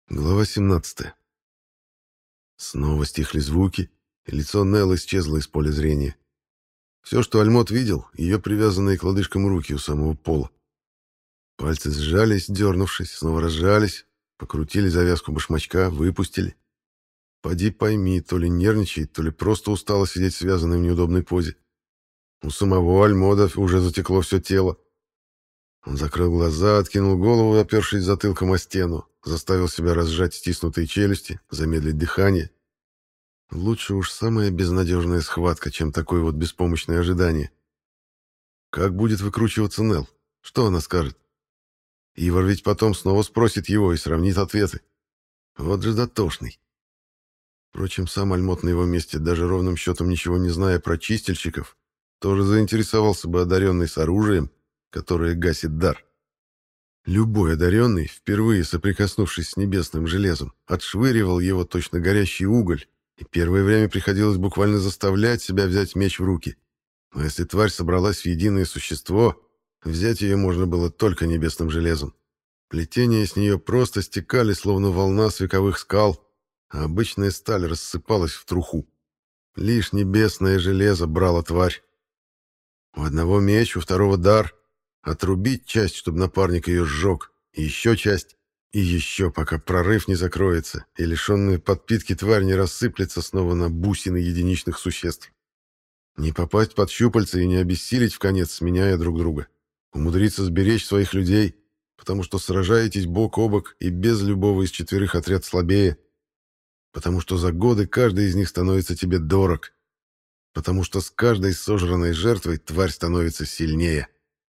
Глава 17. Снова стихли звуки, и лицо Нелл исчезло из поля зрения. Все, что Альмот видел, ее привязанные к лодыжкам руки у самого пола. Пальцы сжались, дернувшись, снова разжались, покрутили завязку башмачка, выпустили. Поди пойми, то ли нервничает, то ли просто устала сидеть связанной в неудобной позе. У самого Альмода уже затекло все тело. Он закрыл глаза, откинул голову, опершись затылком о стену, заставил себя разжать стиснутые челюсти, замедлить дыхание. Лучше уж самая безнадежная схватка, чем такое вот беспомощное ожидание. Как будет выкручиваться Нелл? Что она скажет? Ивар ведь потом снова спросит его и сравнит ответы. Вот же дотошный. Впрочем, сам Альмот на его месте, даже ровным счетом ничего не зная про чистильщиков, тоже заинтересовался бы одаренный с оружием, которое гасит дар. Любой одаренный, впервые соприкоснувшись с небесным железом, отшвыривал его точно горящий уголь, и первое время приходилось буквально заставлять себя взять меч в руки. Но если тварь собралась в единое существо, взять ее можно было только небесным железом. Плетения с нее просто стекали, словно волна с вековых скал, а обычная сталь рассыпалась в труху. Лишь небесное железо брало тварь. У одного меч, у второго дар. Отрубить часть, чтобы напарник ее сжег, и еще часть, и еще, пока прорыв не закроется, и лишенная подпитки тварь не рассыплется снова на бусины единичных существ. Не попасть под щупальца и не обессилить в конец, сменяя друг друга. Умудриться сберечь своих людей, потому что сражаетесь бок о бок, и без любого из четверых отряд слабее. Потому что за годы каждый из них становится тебе дорог. Потому что с каждой сожранной жертвой тварь становится сильнее.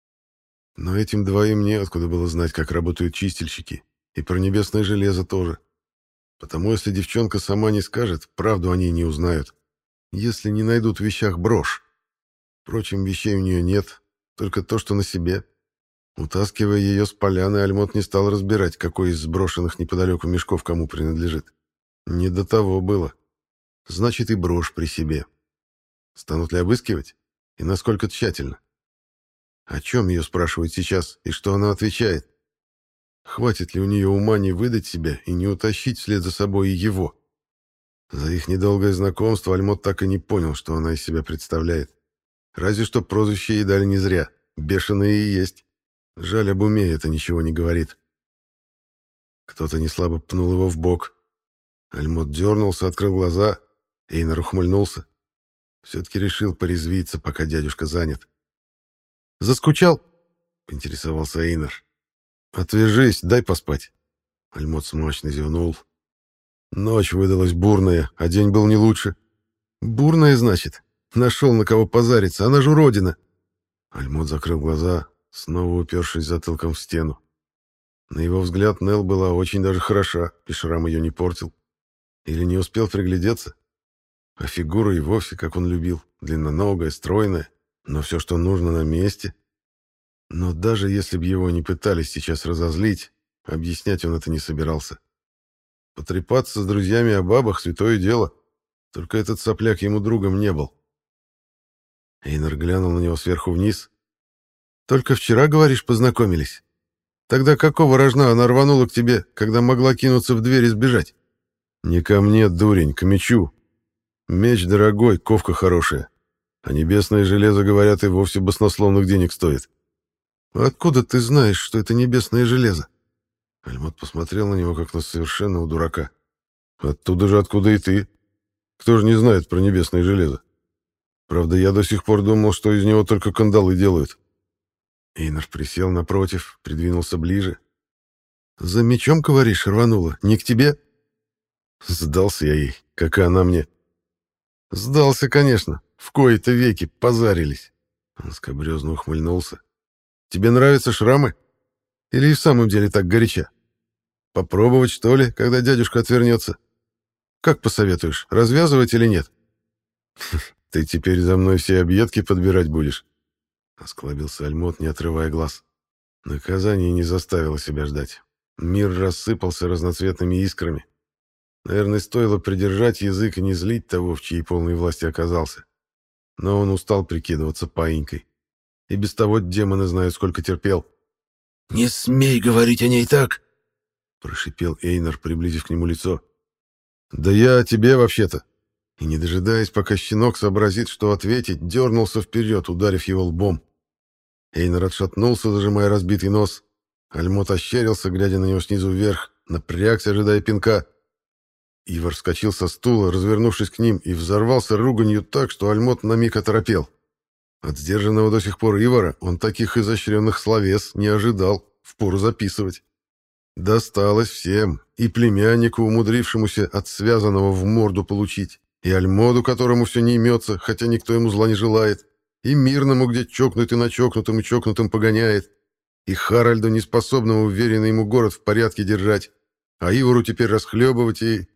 Но этим двоим неоткуда было знать, как работают чистильщики, и про небесное железо тоже. Потому если девчонка сама не скажет, правду они не узнают, если не найдут в вещах брошь. Впрочем, вещей у нее нет, только то, что на себе. Утаскивая ее с поляны, Альмот не стал разбирать, какой из сброшенных неподалеку мешков кому принадлежит. Не до того было. Значит, и брошь при себе. Станут ли обыскивать? И насколько тщательно? О чем ее спрашивают сейчас, и что она отвечает? Хватит ли у нее ума не выдать себя и не утащить вслед за собой и его? За их недолгое знакомство Альмот так и не понял, что она из себя представляет. Разве что прозвище ей дали не зря. Бешеная и есть. Жаль, об уме это ничего не говорит. Кто-то неслабо пнул его в бок. Альмот дернулся, открыл глаза. Эйнар ухмыльнулся. Все-таки решил порезвиться, пока дядюшка занят. «Заскучал?» — поинтересовался Эйнар. «Отвяжись, дай поспать». Альмот смачно зевнул. Ночь выдалась бурная, а день был не лучше. «Бурная, значит? Нашел на кого позариться, она же уродина!» Альмот закрыл глаза, снова упершись затылком в стену. На его взгляд, Нелл была очень даже хороша, и шрам ее не портил. Или не успел приглядеться? А фигура и вовсе, как он любил, длинноногая, стройная, но все, что нужно, на месте. Но даже если бы его не пытались сейчас разозлить, объяснять он это не собирался. Потрепаться с друзьями о бабах — святое дело. Только этот сопляк ему другом не был. Эйнар глянул на него сверху вниз. «Только вчера, говоришь, познакомились? Тогда какого рожна она рванула к тебе, когда могла кинуться в дверь и сбежать?» «Не ко мне, дурень, к мечу. Меч дорогой, ковка хорошая. А небесное железо, говорят, и вовсе баснословных денег стоит». «Откуда ты знаешь, что это небесное железо?» Альмот посмотрел на него, как на совершенного дурака. «Оттуда же, откуда и ты. Кто же не знает про небесное железо? Правда, я до сих пор думал, что из него только кандалы делают». Эйнар присел напротив, придвинулся ближе. «За мечом, говоришь, рванула? Не к тебе?» Сдался я ей, как и она мне. «Сдался, конечно. В кои-то веки позарились». Он скабрезно ухмыльнулся. «Тебе нравятся шрамы? Или и в самом деле так горяча? Попробовать, что ли, когда дядюшка отвернется? Как посоветуешь, развязывать или нет?» «Ты теперь за мной все объедки подбирать будешь?» Осклабился Альмот, не отрывая глаз. Наказание не заставило себя ждать. Мир рассыпался разноцветными искрами. Наверное, стоило придержать язык и не злить того, в чьей полной власти оказался. Но он устал прикидываться паинькой. И без того демоны знают, сколько терпел. «Не смей говорить о ней так!» прошипел Эйнар, приблизив к нему лицо. «Да я о тебе вообще-то!» И, не дожидаясь, пока щенок сообразит, что ответить, дернулся вперед, ударив его лбом. Эйнар отшатнулся, зажимая разбитый нос. Альмот ощерился, глядя на него снизу вверх, напрягся, ожидая пинка. Ивар вскочил со стула, развернувшись к ним, и взорвался руганью так, что Альмот на миг оторопел. От сдержанного до сих пор Ивара он таких изощренных словес не ожидал, впору записывать. Досталось всем, и племяннику, умудрившемуся от связанного в морду получить, и Альмоду, которому все не имется, хотя никто ему зла не желает, и Мирному, где чокнутый на чокнутым и чокнутым погоняет, и Харальду, неспособному уверенно ему город в порядке держать, а Ивару теперь расхлебывать и...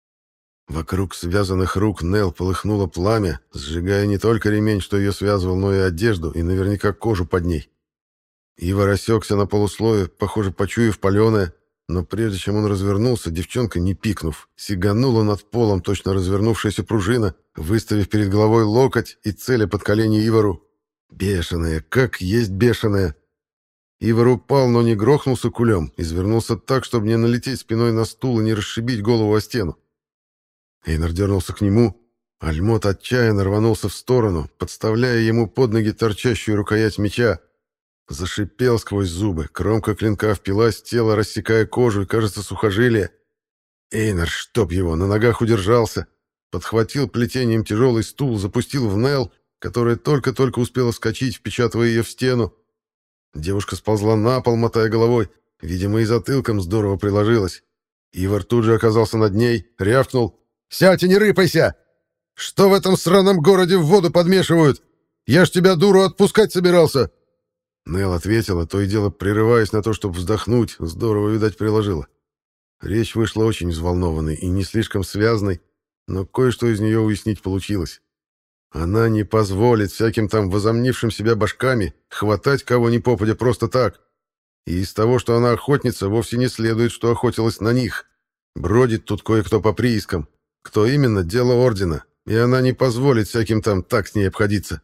Вокруг связанных рук Нел полыхнуло пламя, сжигая не только ремень, что ее связывал, но и одежду, и наверняка кожу под ней. Ива рассекся на полуслое, похоже, почуяв паленое, но прежде чем он развернулся, девчонка, не пикнув, сиганула над полом точно развернувшаяся пружина, выставив перед головой локоть и целя под колени Ивару. Бешеная, как есть бешеная. Ивар упал, но не грохнулся кулем, извернулся так, чтобы не налететь спиной на стул и не расшибить голову о стену. Эйнар дернулся к нему. Альмот отчаянно рванулся в сторону, подставляя ему под ноги торчащую рукоять меча. Зашипел сквозь зубы, кромка клинка впилась в тело, рассекая кожу и, кажется, сухожилие. Эйнар, чтоб его, на ногах удержался. Подхватил плетением тяжелый стул, запустил в Нел, которая только-только успела вскочить, впечатывая ее в стену. Девушка сползла на пол, мотая головой. Видимо, и затылком здорово приложилась. Ивар тут же оказался над ней, рявкнул: «Сядь и не рыпайся! Что в этом сраном городе в воду подмешивают? Я ж тебя, дуру, отпускать собирался!» Нел ответила, то и дело прерываясь на то, чтобы вздохнуть, здорово, видать, приложила. Речь вышла очень взволнованной и не слишком связной, но кое-что из нее уяснить получилось. Она не позволит всяким там возомнившим себя башками хватать кого ни попадя просто так. И из того, что она охотница, вовсе не следует, что охотилась на них. Бродит тут кое-кто по приискам. Кто именно — дело ордена, и она не позволит всяким там так с ней обходиться.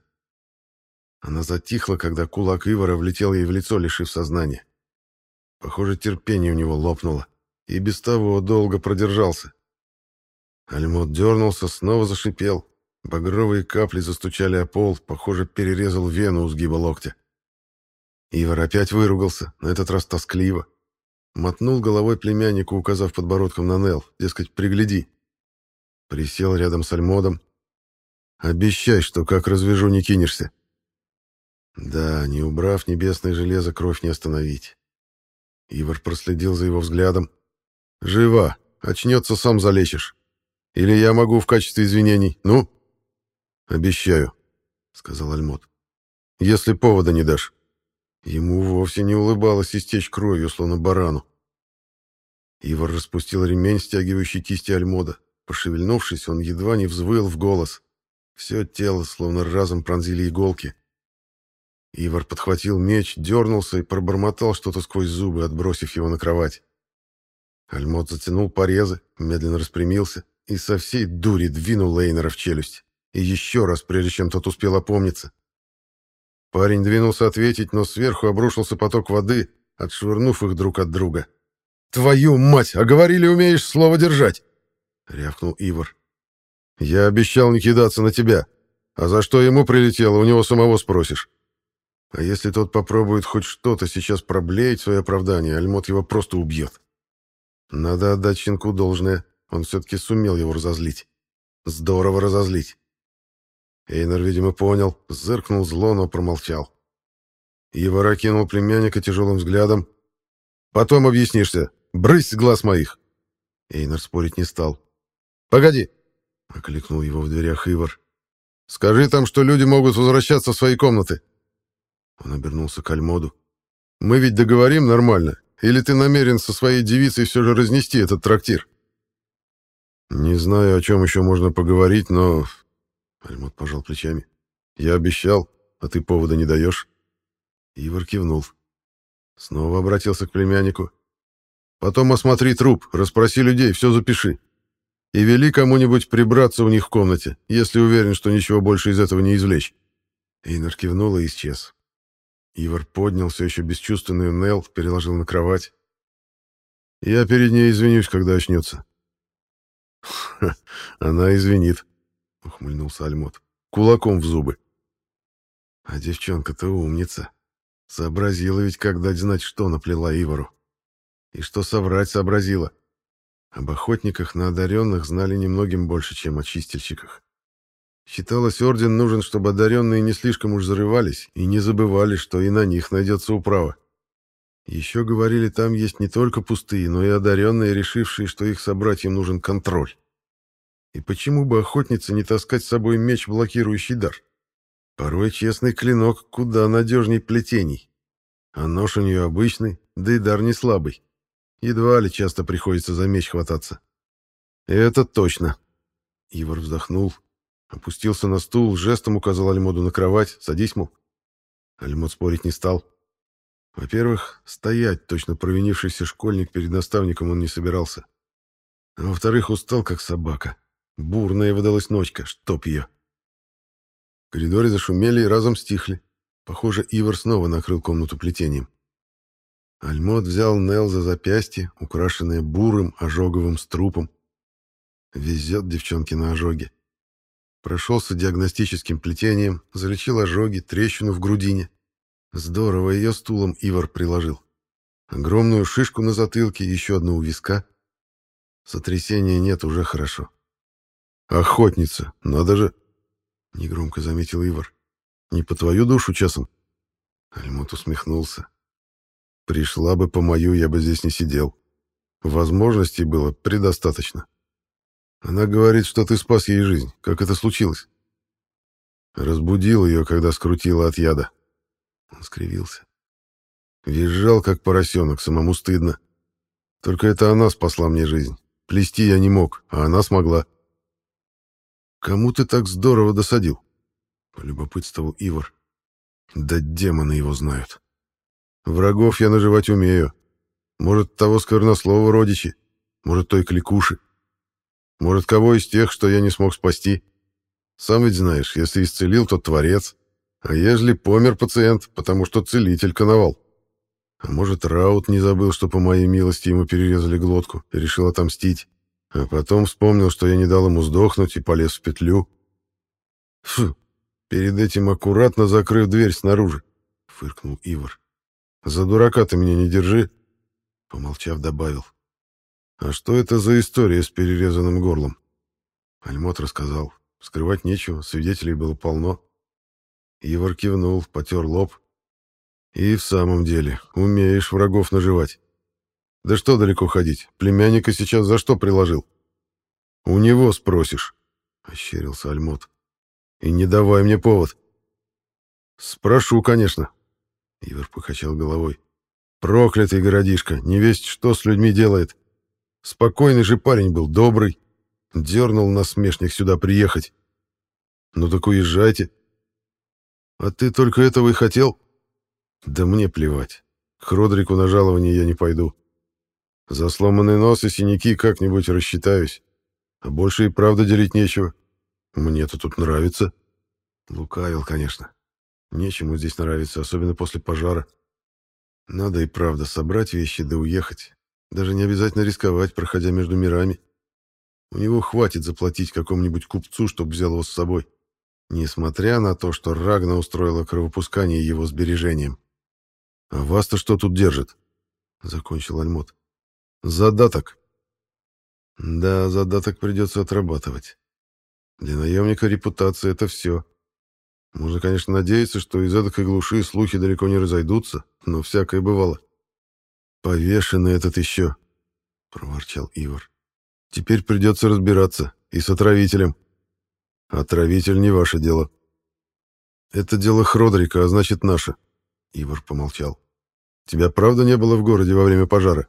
Она затихла, когда кулак Ивара влетел ей в лицо, лишив сознания. Похоже, терпение у него лопнуло, и без того долго продержался. Альмот дернулся, снова зашипел. Багровые капли застучали о пол, похоже, перерезал вену у сгиба локтя. Ивар опять выругался, на этот раз тоскливо. Мотнул головой племяннику, указав подбородком на Нел, дескать, пригляди. Присел рядом с Альмодом. «Обещай, что как развяжу, не кинешься». Да, не убрав небесное железо, кровь не остановить. Ивар проследил за его взглядом. «Жива. Очнется, сам залечишь. Или я могу в качестве извинений. Ну?» «Обещаю», — сказал Альмот. «Если повода не дашь». Ему вовсе не улыбалось истечь кровью, словно барану. Ивар распустил ремень, стягивающий кисти Альмода. Пошевельнувшись, он едва не взвыл в голос. Все тело словно разом пронзили иголки. Ивар подхватил меч, дернулся и пробормотал что-то сквозь зубы, отбросив его на кровать. Альмот затянул порезы, медленно распрямился и со всей дури двинул Лейнера в челюсть. И еще раз, прежде чем тот успел опомниться. Парень двинулся ответить, но сверху обрушился поток воды, отшвырнув их друг от друга. «Твою мать! А говорили, умеешь слово держать!» — рявкнул Ивар. «Я обещал не кидаться на тебя. А за что ему прилетело, у него самого спросишь. А если тот попробует хоть что-то сейчас проблеять в свое оправдание, Альмот его просто убьет. Надо отдать щенку должное, он все-таки сумел его разозлить. Здорово разозлить». Эйнар, видимо, понял, зыркнул зло, но промолчал. Ивар окинул племянника тяжелым взглядом. «Потом объяснишься. Брысь с глаз моих!» Эйнар спорить не стал. «Погоди!» — окликнул его в дверях Ивар. «Скажи там, что люди могут возвращаться в свои комнаты». Он обернулся к Альмоду. «Мы ведь договорим нормально? Или ты намерен со своей девицей все же разнести этот трактир?» «Не знаю, о чем еще можно поговорить, но...» Альмот пожал плечами. «Я обещал, а ты повода не даешь». Ивар кивнул. Снова обратился к племяннику. «Потом осмотри труп, расспроси людей, все запиши. И вели кому-нибудь прибраться у них в комнате, если уверен, что ничего больше из этого не извлечь». Эйнар кивнул и исчез. Ивар поднял все еще бесчувственную Нел, переложил на кровать. Я перед ней извинюсь, когда очнется». «Ха, она извинит», — ухмыльнулся Альмот. «Кулаком в зубы». А девчонка-то умница. Сообразила ведь, как дать знать, что наплела Ивору. И что соврать сообразила. Об охотниках на одаренных знали немногим больше, чем о чистильщиках. Считалось, орден нужен, чтобы одаренные не слишком уж зарывались и не забывали, что и на них найдется управа. Еще говорили, там есть не только пустые, но и одаренные, решившие, что их собратьям нужен контроль. И почему бы охотнице не таскать с собой меч, блокирующий дар? Порой честный клинок куда надежней плетений. А нож у нее обычный, да и дар не слабый. Едва ли часто приходится за меч хвататься. «Это точно!» Ивар вздохнул, опустился на стул, жестом указал Альмоду на кровать. «Садись, мол». Альмод спорить не стал. Во-первых, стоять, точно провинившийся школьник перед наставником, он не собирался. А во-вторых, устал, как собака. Бурная выдалась ночка, чтоб ее. В коридоре зашумели и разом стихли. Похоже, Ивар снова накрыл комнату плетением. Альмод взял Нел за запястье, украшенное бурым ожоговым струпом. Везет девчонке на ожоге. Прошелся диагностическим плетением, залечил ожоги, трещину в грудине. Здорово ее стулом Ивар приложил. Огромную шишку на затылке, еще одну у виска. Сотрясения нет, уже хорошо. «Охотница, надо же!» — негромко заметил Ивар. «Не по твою душу часом?» Альмот усмехнулся. «Пришла бы по мою, я бы здесь не сидел. Возможностей было предостаточно. Она говорит, что ты спас ей жизнь. Как это случилось?» Разбудил ее, когда скрутила от яда. Он скривился. Визжал, как поросенок, самому стыдно. Только это она спасла мне жизнь. Плести я не мог, а она смогла. «Кому ты так здорово досадил?» — полюбопытствовал Ивар. «Да демоны его знают. Врагов я наживать умею. Может, того сквернослова родичи, может, той кликуши. Может, кого из тех, что я не смог спасти. Сам ведь знаешь, если исцелил, то творец. А ежели помер пациент, потому что целитель коновал. А может, Раут не забыл, что по моей милости ему перерезали глотку и решил отомстить. А потом вспомнил, что я не дал ему сдохнуть и полез в петлю. Фу, перед этим аккуратно закрыв дверь снаружи, — фыркнул Ивар. За дурака ты меня не держи, — помолчав, добавил. А что это за история с перерезанным горлом? Альмот рассказал. Скрывать нечего, свидетелей было полно. Ивар кивнул, потер лоб. И в самом деле, умеешь врагов наживать. Да что далеко ходить, племянника сейчас за что приложил? У него спросишь, — ощерился Альмот. И не давай мне повод. Спрошу, конечно. Ивар покачал головой. Проклятый городишко, не весть что с людьми делает. Спокойный же парень был, добрый. Дернул насмешник сюда приехать. Ну так уезжайте. А ты только этого и хотел? Да мне плевать. К Родрику на жалование я не пойду. За сломанный нос и синяки как-нибудь рассчитаюсь. А больше и правда делить нечего. Мне-то тут нравится. Лукавил, конечно. Нечему здесь нравится, особенно после пожара. Надо и правда собрать вещи да уехать. Даже не обязательно рисковать, проходя между мирами. У него хватит заплатить какому-нибудь купцу, чтобы взял его с собой. Несмотря на то, что Рагна устроила кровопускание его сбережением. «А вас-то что тут держит?» — закончил Альмот. «Задаток». «Да, задаток придется отрабатывать. Для наемника репутация — это все. Можно, конечно, надеяться, что из эдакой глуши слухи далеко не разойдутся, но всякое бывало». «Повешенный этот еще», — проворчал Ивар. «Теперь придется разбираться. И с отравителем». «Отравитель не ваше дело». «Это дело Хродрика, а значит, наше». Ивар помолчал. «Тебя правда не было в городе во время пожара?»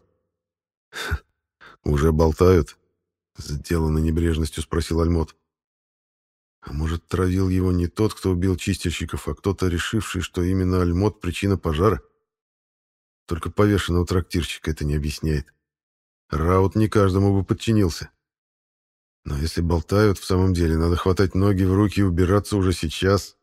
«Уже болтают?» — сделанно небрежностью спросил Альмот. «А может, травил его не тот, кто убил чистильщиков, а кто-то, решивший, что именно Альмот — причина пожара? Только повешенного трактирщика это не объясняет. Раут не каждому бы подчинился. Но если болтают, в самом деле, надо хватать ноги в руки и убираться уже сейчас.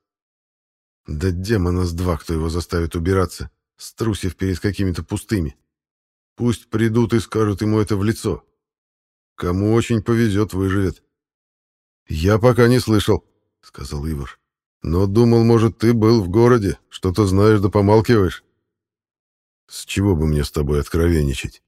Да демона с два, кто его заставит убираться, струсив перед какими-то пустыми. Пусть придут и скажут ему это в лицо. Кому очень повезет, выживет. «Я пока не слышал», — сказал Ивар. «Но думал, может, ты был в городе, что-то знаешь да помалкиваешь. С чего бы мне с тобой откровенничать?»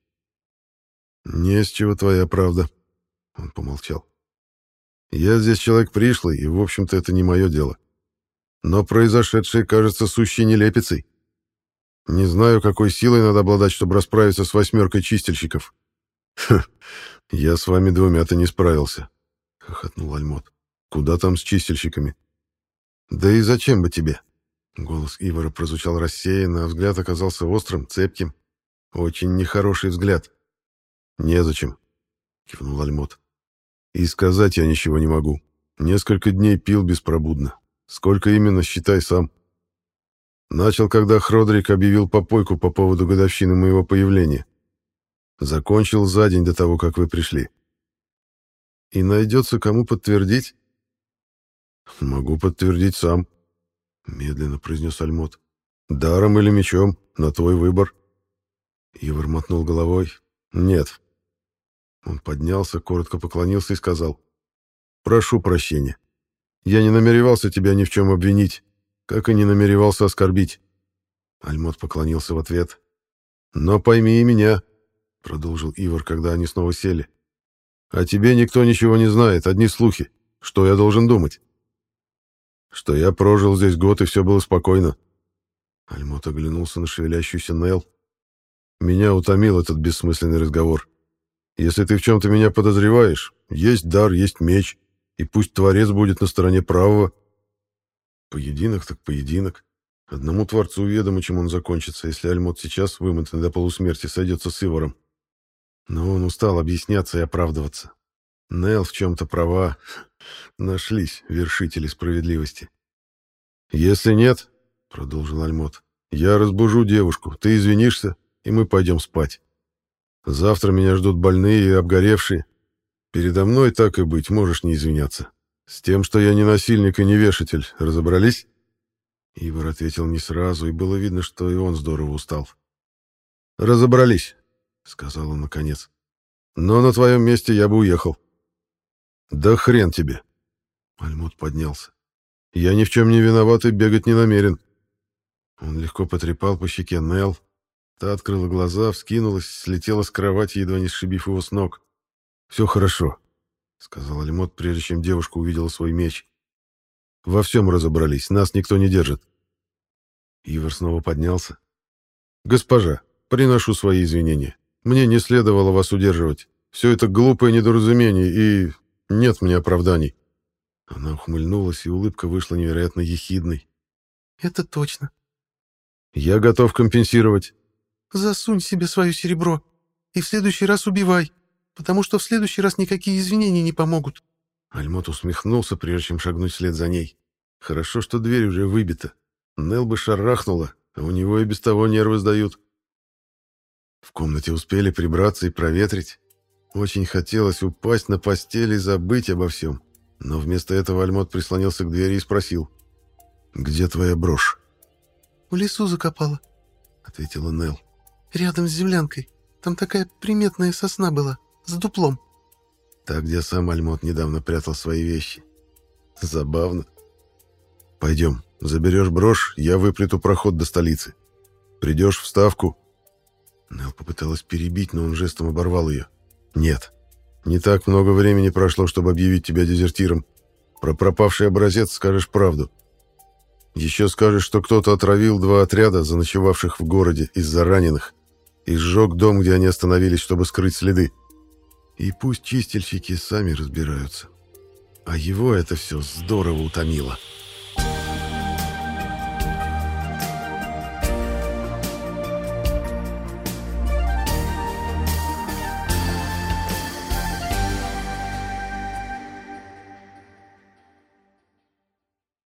«Не с чего, твоя правда», — он помолчал. «Я здесь человек пришлый, и, в общем-то, это не мое дело. Но произошедшее кажется сущей нелепицей. Не знаю, какой силой надо обладать, чтобы расправиться с 8 чистильщиков». «Ха, я с вами 2-то не справился», — хохотнул Альмот. «Куда там с чистильщиками?» «Да и зачем бы тебе?» Голос Ивара прозвучал рассеянно, а взгляд оказался острым, цепким. Очень нехороший взгляд. «Незачем», — кивнул Альмот. «И сказать я ничего не могу. Несколько дней пил беспробудно. Сколько именно, считай сам. Начал, когда Хродрик объявил попойку по поводу годовщины моего появления. Закончил за день до того, как вы пришли. И найдется, кому подтвердить?» «Могу подтвердить сам», — медленно произнес Альмот. «Даром или мечом, на твой выбор». Ивар мотнул головой. «Нет». Он поднялся, коротко поклонился и сказал: «Прошу прощения. Я не намеревался тебя ни в чем обвинить, как и не намеревался оскорбить». Альмот поклонился в ответ. «Но пойми и меня», — продолжил Ивар, когда они снова сели. «О тебе никто ничего не знает, одни слухи. Что я должен думать?» «Что я прожил здесь год, и все было спокойно». Альмот оглянулся на шевелящуюся Нел. «Меня утомил этот бессмысленный разговор. Если ты в чем-то меня подозреваешь, есть дар, есть меч, и пусть Творец будет на стороне правого». Поединок так поединок. Одному Творцу ведомо, чем он закончится, если Альмот сейчас, вымотанный до полусмерти, сойдется с Иваром. Но он устал объясняться и оправдываться. Нел в чем-то права. Нашлись вершители справедливости. «Если нет, — продолжил Альмот, — я разбужу девушку, ты извинишься, и мы пойдем спать. Завтра меня ждут больные и обгоревшие. Передо мной, так и быть, можешь не извиняться. С тем, что я не насильник и не вешатель, разобрались?» Ивар ответил не сразу, и было видно, что и он здорово устал. «Разобрались», — сказал он наконец. «Но на твоем месте я бы уехал». «Да хрен тебе!» Альмут поднялся. «Я ни в чем не виноват и бегать не намерен». Он легко потрепал по щеке Нел. Та открыла глаза, вскинулась, слетела с кровати, едва не сшибив его с ног. «Все хорошо», — сказал Альмот, прежде чем девушка увидела свой меч. «Во всем разобрались, нас никто не держит». Ивар снова поднялся. «Госпожа, приношу свои извинения. Мне не следовало вас удерживать. Все это глупое недоразумение, и нет мне оправданий». Она ухмыльнулась, и улыбка вышла невероятно ехидной. «Это точно». «Я готов компенсировать». «Засунь себе свое серебро и в следующий раз убивай, потому что в следующий раз никакие извинения не помогут». Альмот усмехнулся, прежде чем шагнуть вслед за ней. Хорошо, что дверь уже выбита. Нел бы шарахнула, а у него и без того нервы сдают. В комнате успели прибраться и проветрить. Очень хотелось упасть на постель и забыть обо всем. Но вместо этого Альмот прислонился к двери и спросил: «Где твоя брошь?» «В лесу закопала», — ответила Нел. «Рядом с землянкой. Там такая приметная сосна была, с дуплом». Так, где сам Альмот недавно прятал свои вещи. Забавно. «Пойдем, заберешь брошь, я выплету проход до столицы. Придешь в Ставку». Нел попыталась перебить, но он жестом оборвал ее. «Нет, не так много времени прошло, чтобы объявить тебя дезертиром. Про пропавший образец скажешь правду. Еще скажешь, что кто-то отравил 2 отряда, заночевавших в городе из-за раненых, и сжег дом, где они остановились, чтобы скрыть следы. И пусть чистильщики сами разбираются. А его это все здорово утомило».